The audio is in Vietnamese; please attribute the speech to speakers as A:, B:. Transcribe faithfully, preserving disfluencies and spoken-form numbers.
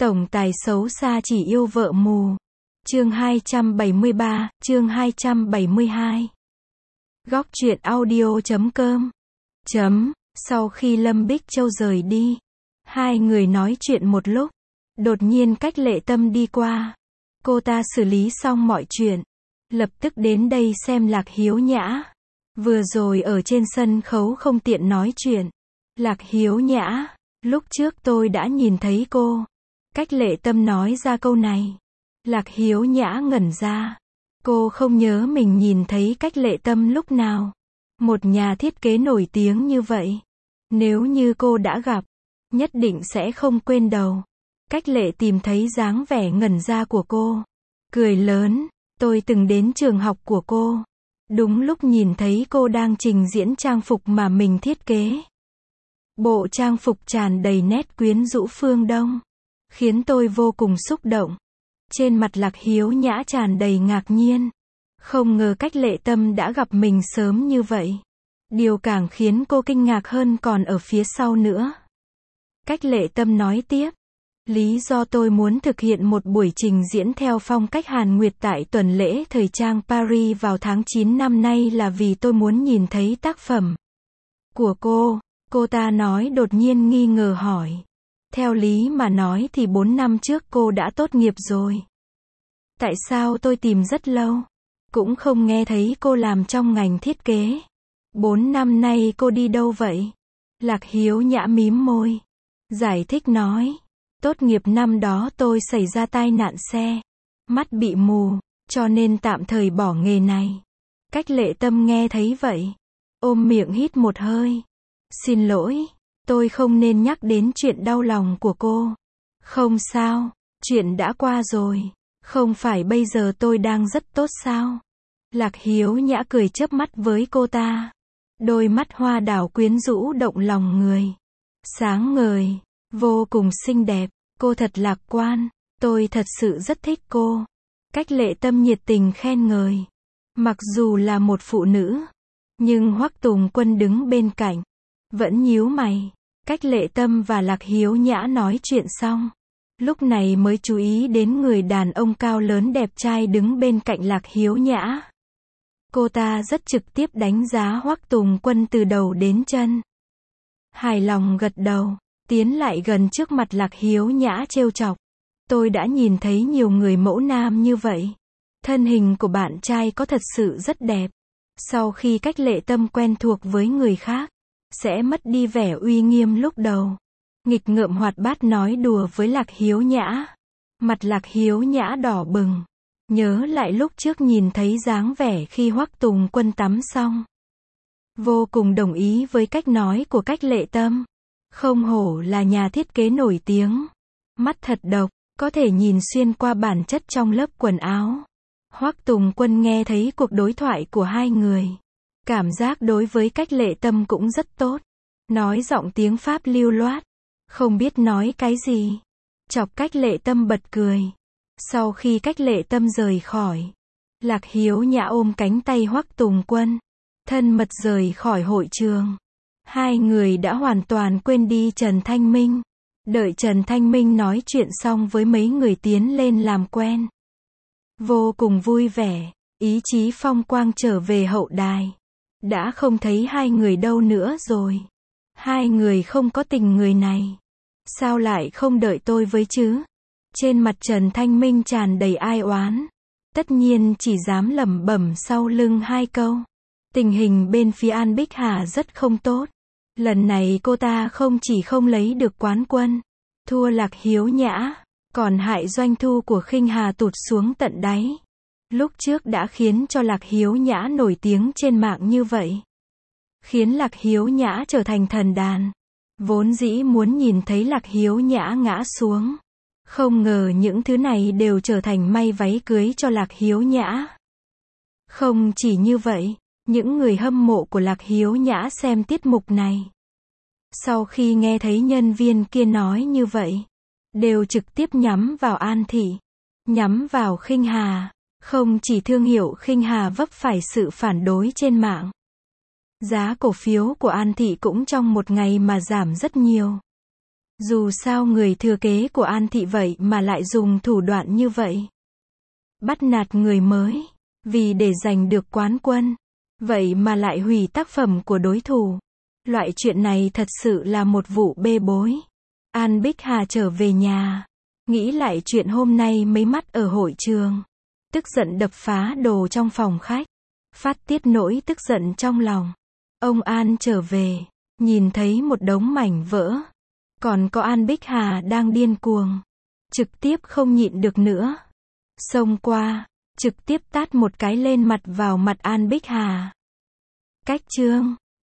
A: Tổng tài xấu xa chỉ yêu vợ mù. Chương hai trăm bảy mươi ba, chương hai trăm bảy mươi hai. Góc truyện audio chấm com. Chấm, sau khi Lâm Bích Châu rời đi, hai người nói chuyện một lúc, đột nhiên Cách Lệ Tâm đi qua. Cô ta xử lý xong mọi chuyện, lập tức đến đây xem Lạc Hiếu Nhã. Vừa rồi ở trên sân khấu không tiện nói chuyện. Lạc Hiếu Nhã, lúc trước tôi đã nhìn thấy cô. Cách Lệ Tâm nói ra câu này. Lạc Hiếu Nhã ngẩn ra. Cô không nhớ mình nhìn thấy Cách Lệ Tâm lúc nào. Một nhà thiết kế nổi tiếng như vậy, nếu như cô đã gặp, nhất định sẽ không quên đầu. Cách Lệ tìm thấy dáng vẻ ngẩn ra của cô, cười lớn. Tôi từng đến trường học của cô, đúng lúc nhìn thấy cô đang trình diễn trang phục mà mình thiết kế. Bộ trang phục tràn đầy nét quyến rũ phương Đông, khiến tôi vô cùng xúc động. Trên mặt Lạc Hiếu Nhã tràn đầy ngạc nhiên. Không ngờ Cách Lệ Tâm đã gặp mình sớm như vậy. Điều càng khiến cô kinh ngạc hơn còn ở phía sau nữa. Cách Lệ Tâm nói tiếp. Lý do tôi muốn thực hiện một buổi trình diễn theo phong cách Hàn Nguyệt tại tuần lễ thời trang Paris vào tháng chín năm nay là vì tôi muốn nhìn thấy tác phẩm của cô. Cô ta nói đột nhiên nghi ngờ hỏi. Theo lý mà nói thì bốn năm trước cô đã tốt nghiệp rồi. Tại sao tôi tìm rất lâu, cũng không nghe thấy cô làm trong ngành thiết kế. Bốn năm nay cô đi đâu vậy? Lạc Hiếu Nhã mím môi, giải thích nói. Tốt nghiệp năm đó tôi xảy ra tai nạn xe, mắt bị mù, cho nên tạm thời bỏ nghề này. Cách Lệ Tâm nghe thấy vậy, ôm miệng hít một hơi. Xin lỗi, tôi không nên nhắc đến chuyện đau lòng của cô. Không sao, chuyện đã qua rồi. Không phải bây giờ tôi đang rất tốt sao? Lạc Hiếu Nhã cười chớp mắt với cô ta. Đôi mắt hoa đào quyến rũ động lòng người. Sáng ngời, vô cùng xinh đẹp, cô thật lạc quan, tôi thật sự rất thích cô. Cách Lệ Tâm nhiệt tình khen ngợi. Mặc dù là một phụ nữ, nhưng Hoắc Tùng Quân đứng bên cạnh, vẫn nhíu mày. Cách Lệ Tâm và Lạc Hiếu Nhã nói chuyện xong, lúc này mới chú ý đến người đàn ông cao lớn đẹp trai đứng bên cạnh Lạc Hiếu Nhã. Cô ta rất trực tiếp đánh giá Hoắc Tùng Quân từ đầu đến chân. Hài lòng gật đầu, tiến lại gần trước mặt Lạc Hiếu Nhã trêu chọc. Tôi đã nhìn thấy nhiều người mẫu nam như vậy. Thân hình của bạn trai có thật sự rất đẹp. Sau khi Cách Lệ Tâm quen thuộc với người khác, sẽ mất đi vẻ uy nghiêm lúc đầu. Nghịch ngợm hoạt bát nói đùa với Lạc Hiếu Nhã. Mặt Lạc Hiếu Nhã đỏ bừng. Nhớ lại lúc trước nhìn thấy dáng vẻ khi Hoắc Tùng Quân tắm xong. Vô cùng đồng ý với cách nói của Cách Lệ Tâm. Không hổ là nhà thiết kế nổi tiếng. Mắt thật độc, có thể nhìn xuyên qua bản chất trong lớp quần áo. Hoắc Tùng Quân nghe thấy cuộc đối thoại của hai người. Cảm giác đối với Cách Lệ Tâm cũng rất tốt. Nói giọng tiếng Pháp lưu loát. Không biết nói cái gì. Chọc Cách Lệ Tâm bật cười. Sau khi Cách Lệ Tâm rời khỏi, Lạc Hiếu Nhã ôm cánh tay Hoắc Tùng Quân, thân mật rời khỏi hội trường. Hai người đã hoàn toàn quên đi Trần Thanh Minh. Đợi Trần Thanh Minh nói chuyện xong với mấy người tiến lên làm quen. Vô cùng vui vẻ, ý chí phong quang trở về hậu đài. Đã không thấy hai người đâu nữa rồi. Hai người không có tình người này. Sao lại không đợi tôi với chứ? Trên mặt Trần Thanh Minh tràn đầy ai oán. Tất nhiên chỉ dám lẩm bẩm sau lưng hai câu. Tình hình bên phía An Bích Hà rất không tốt. Lần này cô ta không chỉ không lấy được quán quân, thua Lạc Hiếu Nhã, còn hại doanh thu của Khinh Hà tụt xuống tận đáy. Lúc trước đã khiến cho Lạc Hiếu Nhã nổi tiếng trên mạng như vậy, khiến Lạc Hiếu Nhã trở thành thần đàn. Vốn dĩ muốn nhìn thấy Lạc Hiếu Nhã ngã xuống. Không ngờ những thứ này đều trở thành may váy cưới cho Lạc Hiếu Nhã. Không chỉ như vậy, những người hâm mộ của Lạc Hiếu Nhã xem tiết mục này, sau khi nghe thấy nhân viên kia nói như vậy, đều trực tiếp nhắm vào An Thị, nhắm vào Khinh Hà. Không chỉ thương hiệu Khinh Hà vấp phải sự phản đối trên mạng, giá cổ phiếu của An Thị cũng trong một ngày mà giảm rất nhiều. Dù sao người thừa kế của An Thị vậy mà lại dùng thủ đoạn như vậy. Bắt nạt người mới, vì để giành được quán quân. Vậy mà lại hủy tác phẩm của đối thủ. Loại chuyện này thật sự là một vụ bê bối. An Bích Hà trở về nhà. Nghĩ lại chuyện hôm nay mấy mắt ở hội trường. Tức giận đập phá đồ trong phòng khách. Phát tiết nỗi tức giận trong lòng. Ông An trở về. Nhìn thấy một đống mảnh vỡ. Còn có An Bích Hà đang điên cuồng. Trực tiếp không nhịn được nữa. Xông qua. Trực tiếp tát một cái lên mặt vào mặt An Bích Hà. Cách chương.